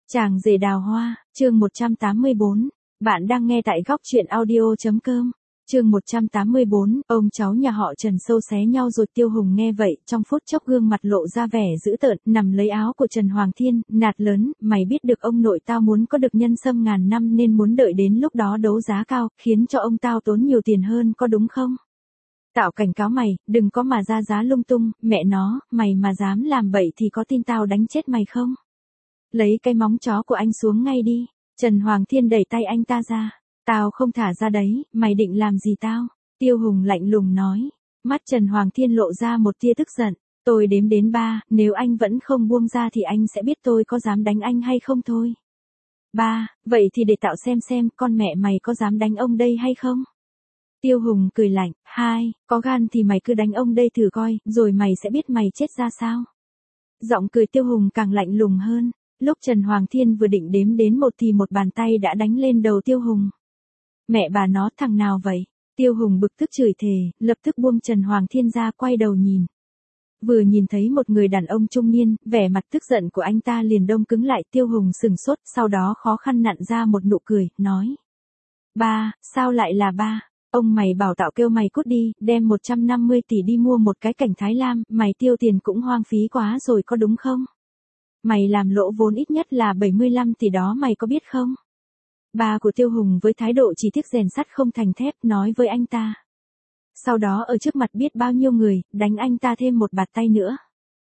Chàng rể đào hoa, chương 184. Bạn đang nghe tại góc truyện audio.com. Chương 184, ông cháu nhà họ Trần sâu xé nhau rồi. Tiêu Hùng nghe vậy, trong phút chốc gương mặt lộ ra vẻ dữ tợn, nằm lấy áo của Trần Hoàng Thiên, nạt lớn, mày biết được ông nội tao muốn có được nhân sâm ngàn năm nên muốn đợi đến lúc đó đấu giá cao, khiến cho ông tao tốn nhiều tiền hơn có đúng không? Tao cảnh cáo mày, đừng có mà ra giá lung tung, mẹ nó, mày mà dám làm bậy thì có tin tao đánh chết mày không? Lấy cái móng chó của anh xuống ngay đi. Trần Hoàng Thiên đẩy tay anh ta ra. Tao không thả ra đấy, mày định làm gì tao? Tiêu Hùng lạnh lùng nói. Mắt Trần Hoàng Thiên lộ ra một tia tức giận. Tôi đếm đến 3, nếu anh vẫn không buông ra thì anh sẽ biết tôi có dám đánh anh hay không thôi. 3, vậy thì để tạo xem con mẹ mày có dám đánh ông đây hay không? Tiêu Hùng cười lạnh. 2, có gan thì mày cứ đánh ông đây thử coi, rồi mày sẽ biết mày chết ra sao. Giọng cười Tiêu Hùng càng lạnh lùng hơn. Lúc Trần Hoàng Thiên vừa định đếm đến 1 thì một bàn tay đã đánh lên đầu Tiêu Hùng. Mẹ bà nó, thằng nào vậy? Tiêu Hùng bực tức chửi thề, lập tức buông Trần Hoàng Thiên ra, quay đầu nhìn. Vừa nhìn thấy một người đàn ông trung niên, vẻ mặt tức giận của anh ta liền đông cứng lại. Tiêu Hùng sừng sốt, sau đó khó khăn nặn ra một nụ cười, nói. 3, sao lại là 3? Ông mày bảo tao kêu mày cút đi, đem 150 tỷ đi mua một cái cảnh Thái Lam, mày tiêu tiền cũng hoang phí quá rồi có đúng không? Mày làm lỗ vốn ít nhất là 75 tỷ đó, mày có biết không? Bà của Tiêu Hùng với thái độ chỉ tiếc rèn sắt không thành thép nói với anh ta. Sau đó ở trước mặt biết bao nhiêu người, đánh anh ta thêm một bạt tay nữa.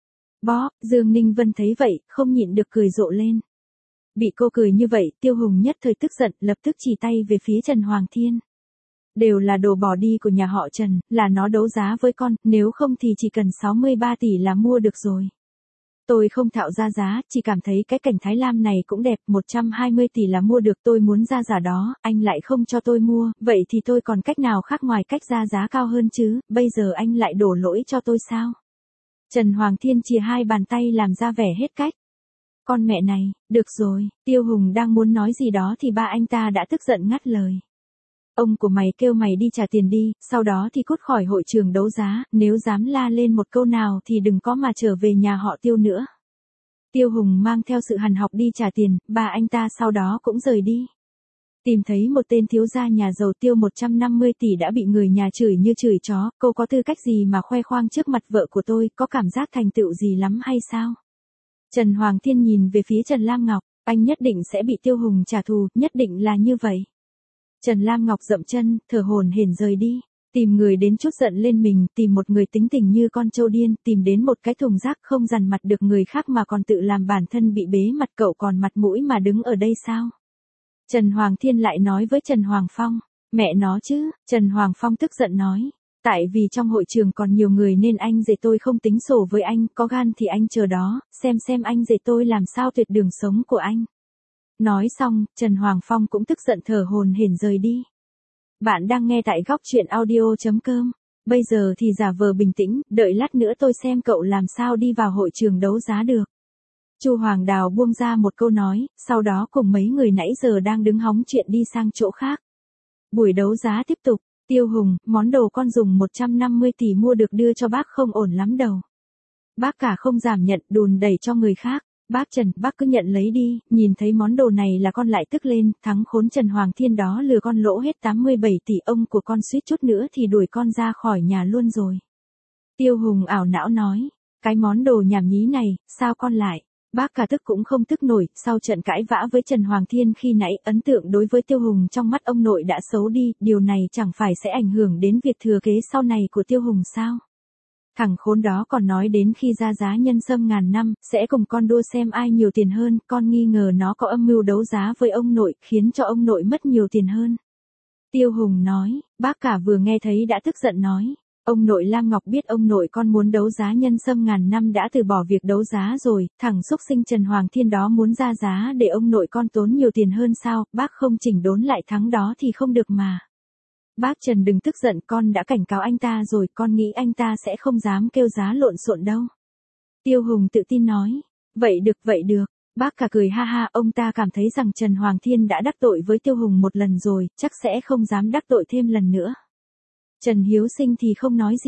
Bó, Dương Ninh Vân thấy vậy, không nhịn được cười rộ lên. Bị cô cười như vậy, Tiêu Hùng nhất thời tức giận, lập tức chỉ tay về phía Trần Hoàng Thiên. Đều là đồ bỏ đi của nhà họ Trần, là nó đấu giá với con, nếu không thì chỉ cần 63 tỷ là mua được rồi. Tôi không thạo ra giá, chỉ cảm thấy cái cảnh Thái Lam này cũng đẹp, 120 tỷ là mua được, tôi muốn ra giá đó, anh lại không cho tôi mua, vậy thì tôi còn cách nào khác ngoài cách ra giá cao hơn chứ, bây giờ anh lại đổ lỗi cho tôi sao? Trần Hoàng Thiên chìa hai bàn tay làm ra vẻ hết cách. Con mẹ này, được rồi, Tiêu Hùng đang muốn nói gì đó thì ba anh ta đã tức giận ngắt lời. Ông của mày kêu mày đi trả tiền đi, sau đó thì cút khỏi hội trường đấu giá, nếu dám la lên một câu nào thì đừng có mà trở về nhà họ Tiêu nữa. Tiêu Hùng mang theo sự hằn học đi trả tiền, ba anh ta sau đó cũng rời đi. Tìm thấy một tên thiếu gia nhà giàu tiêu 150 tỷ đã bị người nhà chửi như chửi chó, cô có tư cách gì mà khoe khoang trước mặt vợ của tôi, có cảm giác thành tựu gì lắm hay sao? Trần Hoàng Thiên nhìn về phía Trần Lam Ngọc, anh nhất định sẽ bị Tiêu Hùng trả thù, nhất định là như vậy. Trần Lam Ngọc dậm chân, thở hổn hển rời đi, tìm người đến chút giận lên mình, tìm một người tính tình như con trâu điên, tìm đến một cái thùng rác không dằn mặt được người khác mà còn tự làm bản thân bị bế mặt, cậu còn mặt mũi mà đứng ở đây sao? Trần Hoàng Thiên lại nói với Trần Hoàng Phong, mẹ nó chứ, Trần Hoàng Phong tức giận nói, tại vì trong hội trường còn nhiều người nên anh rể tôi không tính sổ với anh, có gan thì anh chờ đó, xem anh rể tôi làm sao tuyệt đường sống của anh. Nói xong, Trần Hoàng Phong cũng tức giận thở hổn hển rời đi. Bạn đang nghe tại góc truyện audio.com. Bây giờ thì giả vờ bình tĩnh, đợi lát nữa tôi xem cậu làm sao đi vào hội trường đấu giá được. Chu Hoàng Đào buông ra một câu nói, sau đó cùng mấy người nãy giờ đang đứng hóng chuyện đi sang chỗ khác. Buổi đấu giá tiếp tục, Tiêu Hùng, món đồ con dùng 150 tỷ mua được đưa cho bác không ổn lắm đâu. Bác cả không giảm nhận, đùn đẩy cho người khác. Bác Trần, bác cứ nhận lấy đi, nhìn thấy món đồ này là con lại tức lên, thắng khốn Trần Hoàng Thiên đó lừa con lỗ hết 87 tỷ, ông của con suýt chút nữa thì đuổi con ra khỏi nhà luôn rồi. Tiêu Hùng ảo não nói, cái món đồ nhảm nhí này, sao con lại? Bác cả tức cũng không tức nổi, sau trận cãi vã với Trần Hoàng Thiên khi nãy, ấn tượng đối với Tiêu Hùng trong mắt ông nội đã xấu đi, điều này chẳng phải sẽ ảnh hưởng đến việc thừa kế sau này của Tiêu Hùng sao? Thằng khốn đó còn nói đến khi ra giá nhân sâm ngàn năm, sẽ cùng con đua xem ai nhiều tiền hơn, con nghi ngờ nó có âm mưu đấu giá với ông nội, khiến cho ông nội mất nhiều tiền hơn. Tiêu Hùng nói, bác cả vừa nghe thấy đã tức giận nói, ông nội Lam Ngọc biết ông nội con muốn đấu giá nhân sâm ngàn năm đã từ bỏ việc đấu giá rồi, thằng xúc sinh Trần Hoàng Thiên đó muốn ra giá để ông nội con tốn nhiều tiền hơn sao, bác không chỉnh đốn lại thắng đó thì không được mà. Bác Trần đừng tức giận, con đã cảnh cáo anh ta rồi, con nghĩ anh ta sẽ không dám kêu giá lộn xộn đâu. Tiêu Hùng tự tin nói, vậy được. Bác cả cười ha ha, ông ta cảm thấy rằng Trần Hoàng Thiên đã đắc tội với Tiêu Hùng một lần rồi, chắc sẽ không dám đắc tội thêm lần nữa. Trần Hiếu Sinh thì không nói gì.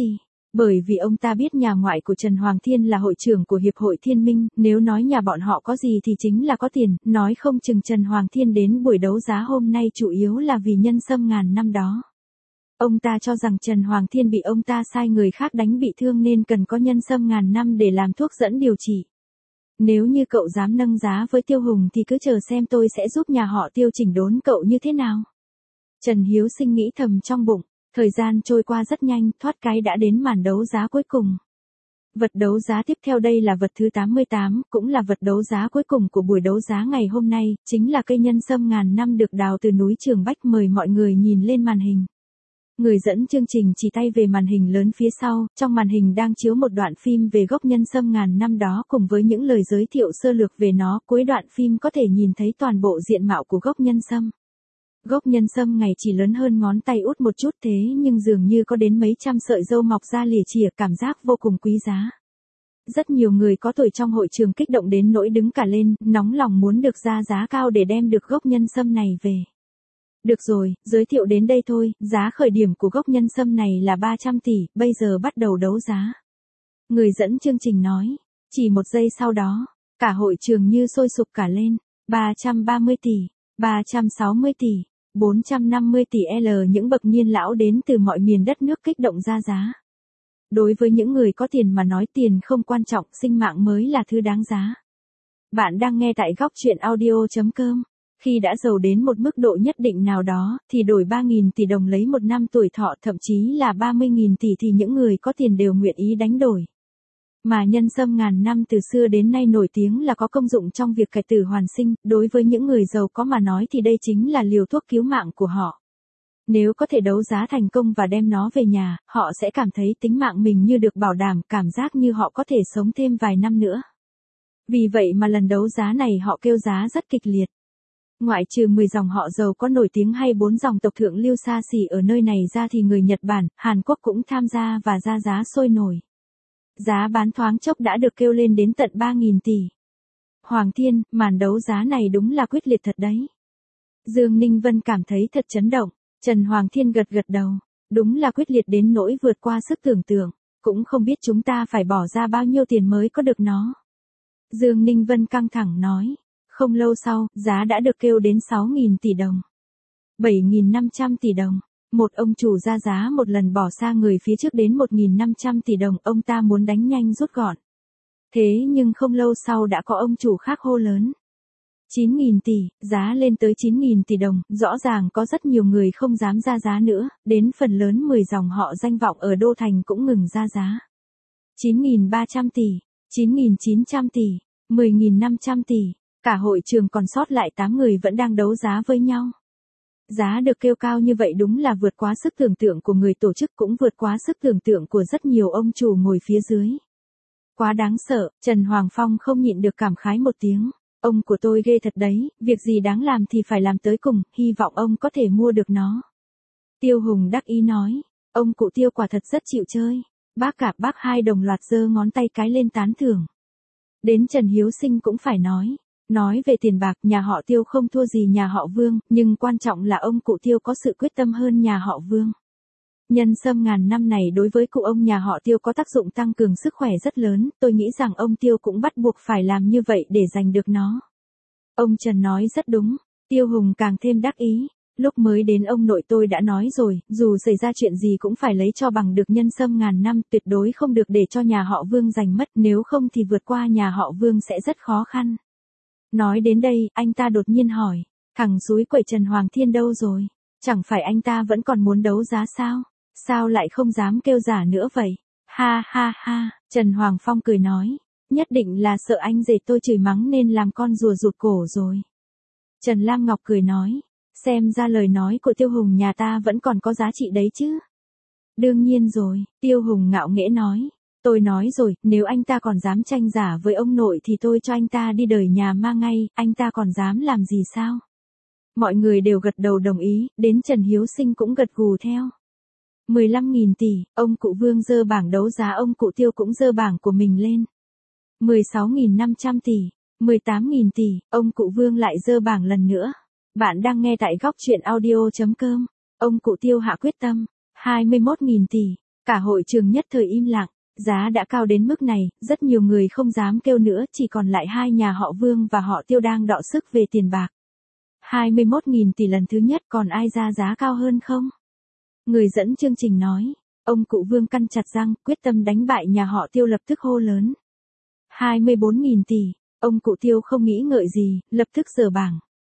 Bởi vì ông ta biết nhà ngoại của Trần Hoàng Thiên là hội trưởng của Hiệp hội Thiên Minh, nếu nói nhà bọn họ có gì thì chính là có tiền, nói không chừng Trần Hoàng Thiên đến buổi đấu giá hôm nay chủ yếu là vì nhân sâm ngàn năm đó. Ông ta cho rằng Trần Hoàng Thiên bị ông ta sai người khác đánh bị thương nên cần có nhân sâm ngàn năm để làm thuốc dẫn điều trị. Nếu như cậu dám nâng giá với Tiêu Hùng thì cứ chờ xem tôi sẽ giúp nhà họ Tiêu chỉnh đốn cậu như thế nào. Trần Hiếu Sinh nghĩ thầm trong bụng, thời gian trôi qua rất nhanh, thoát cái đã đến màn đấu giá cuối cùng. Vật đấu giá tiếp theo đây là vật thứ 88, cũng là vật đấu giá cuối cùng của buổi đấu giá ngày hôm nay, chính là cây nhân sâm ngàn năm được đào từ núi Trường Bách. Mời mọi người nhìn lên màn hình. Người dẫn chương trình chỉ tay về màn hình lớn phía sau, trong màn hình đang chiếu một đoạn phim về gốc nhân sâm ngàn năm đó cùng với những lời giới thiệu sơ lược về nó. Cuối đoạn phim có thể nhìn thấy toàn bộ diện mạo của gốc nhân sâm. Gốc nhân sâm ngày chỉ lớn hơn ngón tay út một chút thế nhưng dường như có đến mấy trăm sợi râu mọc ra lìa chìa, cảm giác vô cùng quý giá. Rất nhiều người có tuổi trong hội trường kích động đến nỗi đứng cả lên, nóng lòng muốn được ra giá cao để đem được gốc nhân sâm này về. Được rồi, giới thiệu đến đây thôi, giá khởi điểm của gốc nhân sâm này là 300 tỷ, bây giờ bắt đầu đấu giá. Người dẫn chương trình nói, chỉ một giây sau đó, cả hội trường như sôi sục cả lên, 330 tỷ, 360 tỷ, 450 tỷ L. Những bậc niên lão đến từ mọi miền đất nước kích động ra giá. Đối với những người có tiền mà nói tiền không quan trọng, sinh mạng mới là thứ đáng giá. Bạn đang nghe tại góc truyện audio.com. Khi đã giàu đến một mức độ nhất định nào đó, thì đổi 3.000 tỷ đồng lấy một năm tuổi thọ, thậm chí là 30.000 tỷ thì những người có tiền đều nguyện ý đánh đổi. Mà nhân sâm ngàn năm từ xưa đến nay nổi tiếng là có công dụng trong việc cải tử hoàn sinh, đối với những người giàu có mà nói thì đây chính là liều thuốc cứu mạng của họ. Nếu có thể đấu giá thành công và đem nó về nhà, họ sẽ cảm thấy tính mạng mình như được bảo đảm, cảm giác như họ có thể sống thêm vài năm nữa. Vì vậy mà lần đấu giá này họ kêu giá rất kịch liệt. Ngoại trừ 10 dòng họ giàu có nổi tiếng hay 4 dòng tộc thượng lưu xa xỉ ở nơi này ra thì người Nhật Bản, Hàn Quốc cũng tham gia và ra giá sôi nổi. Giá bán thoáng chốc đã được kêu lên đến tận 3.000 tỷ. Hoàng Thiên, màn đấu giá này đúng là quyết liệt thật đấy. Dương Ninh Vân cảm thấy thật chấn động. Trần Hoàng Thiên gật gật đầu. Đúng là quyết liệt đến nỗi vượt qua sức tưởng tượng. Cũng không biết chúng ta phải bỏ ra bao nhiêu tiền mới có được nó. Dương Ninh Vân căng thẳng nói. Không lâu sau, giá đã được kêu đến 6.000 tỷ đồng. 7.500 tỷ đồng. Một ông chủ ra giá một lần bỏ xa người phía trước đến 1.500 tỷ đồng, ông ta muốn đánh nhanh rút gọn. Thế nhưng không lâu sau đã có ông chủ khác hô lớn. 9.000 tỷ, giá lên tới 9.000 tỷ đồng, rõ ràng có rất nhiều người không dám ra giá nữa, đến phần lớn 10 dòng họ danh vọng ở Đô Thành cũng ngừng ra giá. 9.300 tỷ, 9.900 tỷ, 10.500 tỷ, cả hội trường còn sót lại 8 người vẫn đang đấu giá với nhau. Giá được kêu cao như vậy đúng là vượt quá sức tưởng tượng của người tổ chức, cũng vượt quá sức tưởng tượng của rất nhiều ông chủ ngồi phía dưới. Quá đáng sợ, Trần Hoàng Phong không nhịn được cảm khái một tiếng. Ông của tôi ghê thật đấy, việc gì đáng làm thì phải làm tới cùng, hy vọng ông có thể mua được nó. Tiêu Hùng đắc ý nói, ông cụ Tiêu quả thật rất chịu chơi. Bác cả bác hai đồng loạt giơ ngón tay cái lên tán thưởng. Đến Trần Hiếu Sinh cũng phải nói về tiền bạc, nhà họ Tiêu không thua gì nhà họ Vương, nhưng quan trọng là ông cụ Tiêu có sự quyết tâm hơn nhà họ Vương. Nhân sâm ngàn năm này đối với cụ ông nhà họ Tiêu có tác dụng tăng cường sức khỏe rất lớn, tôi nghĩ rằng ông Tiêu cũng bắt buộc phải làm như vậy để giành được nó. Ông Trần nói rất đúng, Tiêu Hùng càng thêm đắc ý. Lúc mới đến ông nội tôi đã nói rồi, dù xảy ra chuyện gì cũng phải lấy cho bằng được nhân sâm ngàn năm, tuyệt đối không được để cho nhà họ Vương giành mất, nếu không thì vượt qua nhà họ Vương sẽ rất khó khăn. Nói đến đây, anh ta đột nhiên hỏi, thằng xúi quậy Trần Hoàng Thiên đâu rồi? Chẳng phải anh ta vẫn còn muốn đấu giá sao? Sao lại không dám kêu giả nữa vậy? Ha ha ha, Trần Hoàng Phong cười nói, nhất định là sợ anh rể tôi chửi mắng nên làm con rùa rụt cổ rồi. Trần Lam Ngọc cười nói, xem ra lời nói của Tiêu Hùng nhà ta vẫn còn có giá trị đấy chứ. Đương nhiên rồi, Tiêu Hùng ngạo nghễ nói. Tôi nói rồi, nếu anh ta còn dám tranh giả với ông nội thì tôi cho anh ta đi đời nhà ma ngay, anh ta còn dám làm gì sao? Mọi người đều gật đầu đồng ý, đến Trần Hiếu Sinh cũng gật gù theo. 15.000 tỷ, ông cụ Vương giơ bảng đấu giá, ông cụ Tiêu cũng giơ bảng của mình lên. 16.500 tỷ, 18.000 tỷ, ông cụ Vương lại giơ bảng lần nữa. Bạn đang nghe tại góc truyện audio.com. Ông cụ Tiêu hạ quyết tâm, 21.000 tỷ. Cả hội trường nhất thời im lặng, giá đã cao đến mức này, rất nhiều người không dám kêu nữa, chỉ còn lại hai nhà họ Vương và họ Tiêu đang đọ sức về tiền bạc. 21.000 tỷ lần thứ nhất, còn ai ra giá cao hơn không? Người dẫn chương trình nói. Ông cụ Vương căn chặt răng, quyết tâm đánh bại nhà họ Tiêu, lập tức hô lớn. 24.000 tỷ, ông cụ Tiêu không nghĩ ngợi gì, lập tức giở bảng.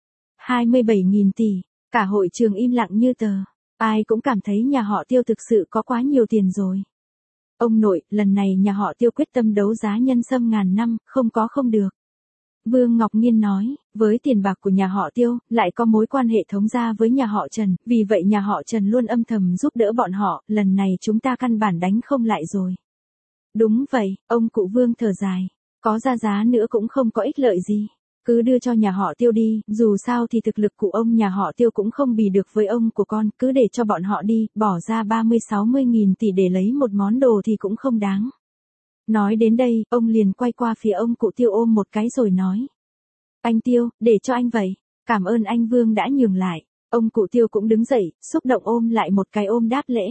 27.000 tỷ, cả hội trường im lặng như tờ. Ai cũng cảm thấy nhà họ Tiêu thực sự có quá nhiều tiền rồi. Ông nội, lần này nhà họ Tiêu quyết tâm đấu giá nhân sâm ngàn năm, không có không được. Vương Ngọc Nghiên nói, với tiền bạc của nhà họ Tiêu, lại có mối quan hệ thống gia với nhà họ Trần, vì vậy nhà họ Trần luôn âm thầm giúp đỡ bọn họ, lần này chúng ta căn bản đánh không lại rồi. Đúng vậy, ông cụ Vương thở dài, có ra giá nữa cũng không có ích lợi gì. Cứ đưa cho nhà họ Tiêu đi, dù sao thì thực lực của ông nhà họ Tiêu cũng không bì được với ông của con, cứ để cho bọn họ đi, bỏ ra 30-60.000 tỷ để lấy một món đồ thì cũng không đáng. Nói đến đây, ông liền quay qua phía ông cụ Tiêu ôm một cái rồi nói. Anh Tiêu, để cho anh vậy. Cảm ơn anh Vương đã nhường lại. Ông cụ Tiêu cũng đứng dậy, xúc động ôm lại một cái ôm đáp lễ.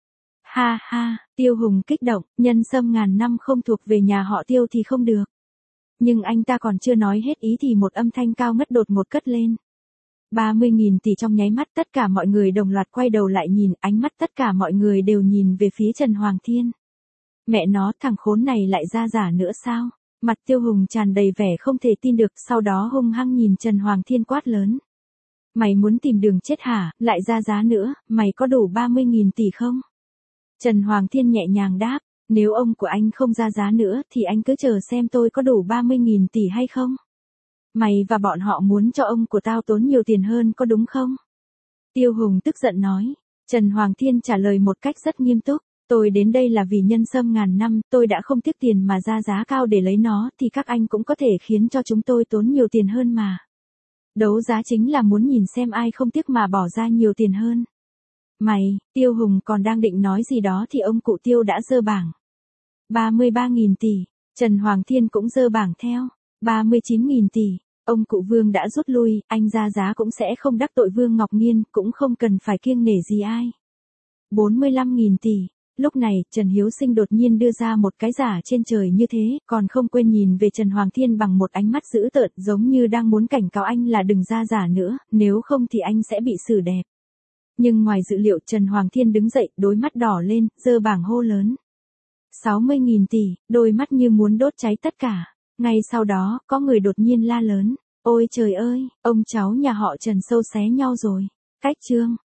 Ha ha, Tiêu Hùng kích động, nhân sâm ngàn năm không thuộc về nhà họ Tiêu thì không được. Nhưng anh ta còn chưa nói hết ý thì một âm thanh cao ngất đột một cất lên. 30.000 tỷ trong nháy mắt, tất cả mọi người đồng loạt quay đầu lại nhìn, ánh mắt tất cả mọi người đều nhìn về phía Trần Hoàng Thiên. Mẹ nó, thằng khốn này lại ra giả nữa sao? Mặt Tiêu Hùng tràn đầy vẻ không thể tin được, sau đó hung hăng nhìn Trần Hoàng Thiên quát lớn. Mày muốn tìm đường chết hả, lại ra giá nữa, mày có đủ 30.000 tỷ không? Trần Hoàng Thiên nhẹ nhàng đáp, nếu ông của anh không ra giá nữa thì anh cứ chờ xem tôi có đủ 30.000 tỷ hay không? Mày và bọn họ muốn cho ông của tao tốn nhiều tiền hơn có đúng không? Tiêu Hùng tức giận nói. Trần Hoàng Thiên trả lời một cách rất nghiêm túc. Tôi đến đây là vì nhân sâm ngàn năm, tôi đã không tiếc tiền mà ra giá cao để lấy nó thì các anh cũng có thể khiến cho chúng tôi tốn nhiều tiền hơn mà. Đấu giá chính là muốn nhìn xem ai không tiếc mà bỏ ra nhiều tiền hơn. Mày, Tiêu Hùng còn đang định nói gì đó thì ông cụ Tiêu đã giơ bảng. 33.000 tỷ, Trần Hoàng Thiên cũng giơ bảng theo. 39.000 tỷ, ông cụ Vương đã rút lui, anh ra giá cũng sẽ không đắc tội Vương Ngọc Nghiên, cũng không cần phải kiêng nể gì ai. 45.000 tỷ. Lúc này, Trần Hiếu Sinh đột nhiên đưa ra một cái giả trên trời như thế, còn không quên nhìn về Trần Hoàng Thiên bằng một ánh mắt dữ tợn, giống như đang muốn cảnh cáo anh là đừng ra giả nữa, nếu không thì anh sẽ bị xử đẹp. Nhưng ngoài dự liệu, Trần Hoàng Thiên đứng dậy, đôi mắt đỏ lên, giơ bảng hô lớn. 60.000 tỷ, đôi mắt như muốn đốt cháy tất cả. Ngay sau đó, có người đột nhiên la lớn. Ôi trời ơi, ông cháu nhà họ Trần sâu xé nhau rồi. Cách chương.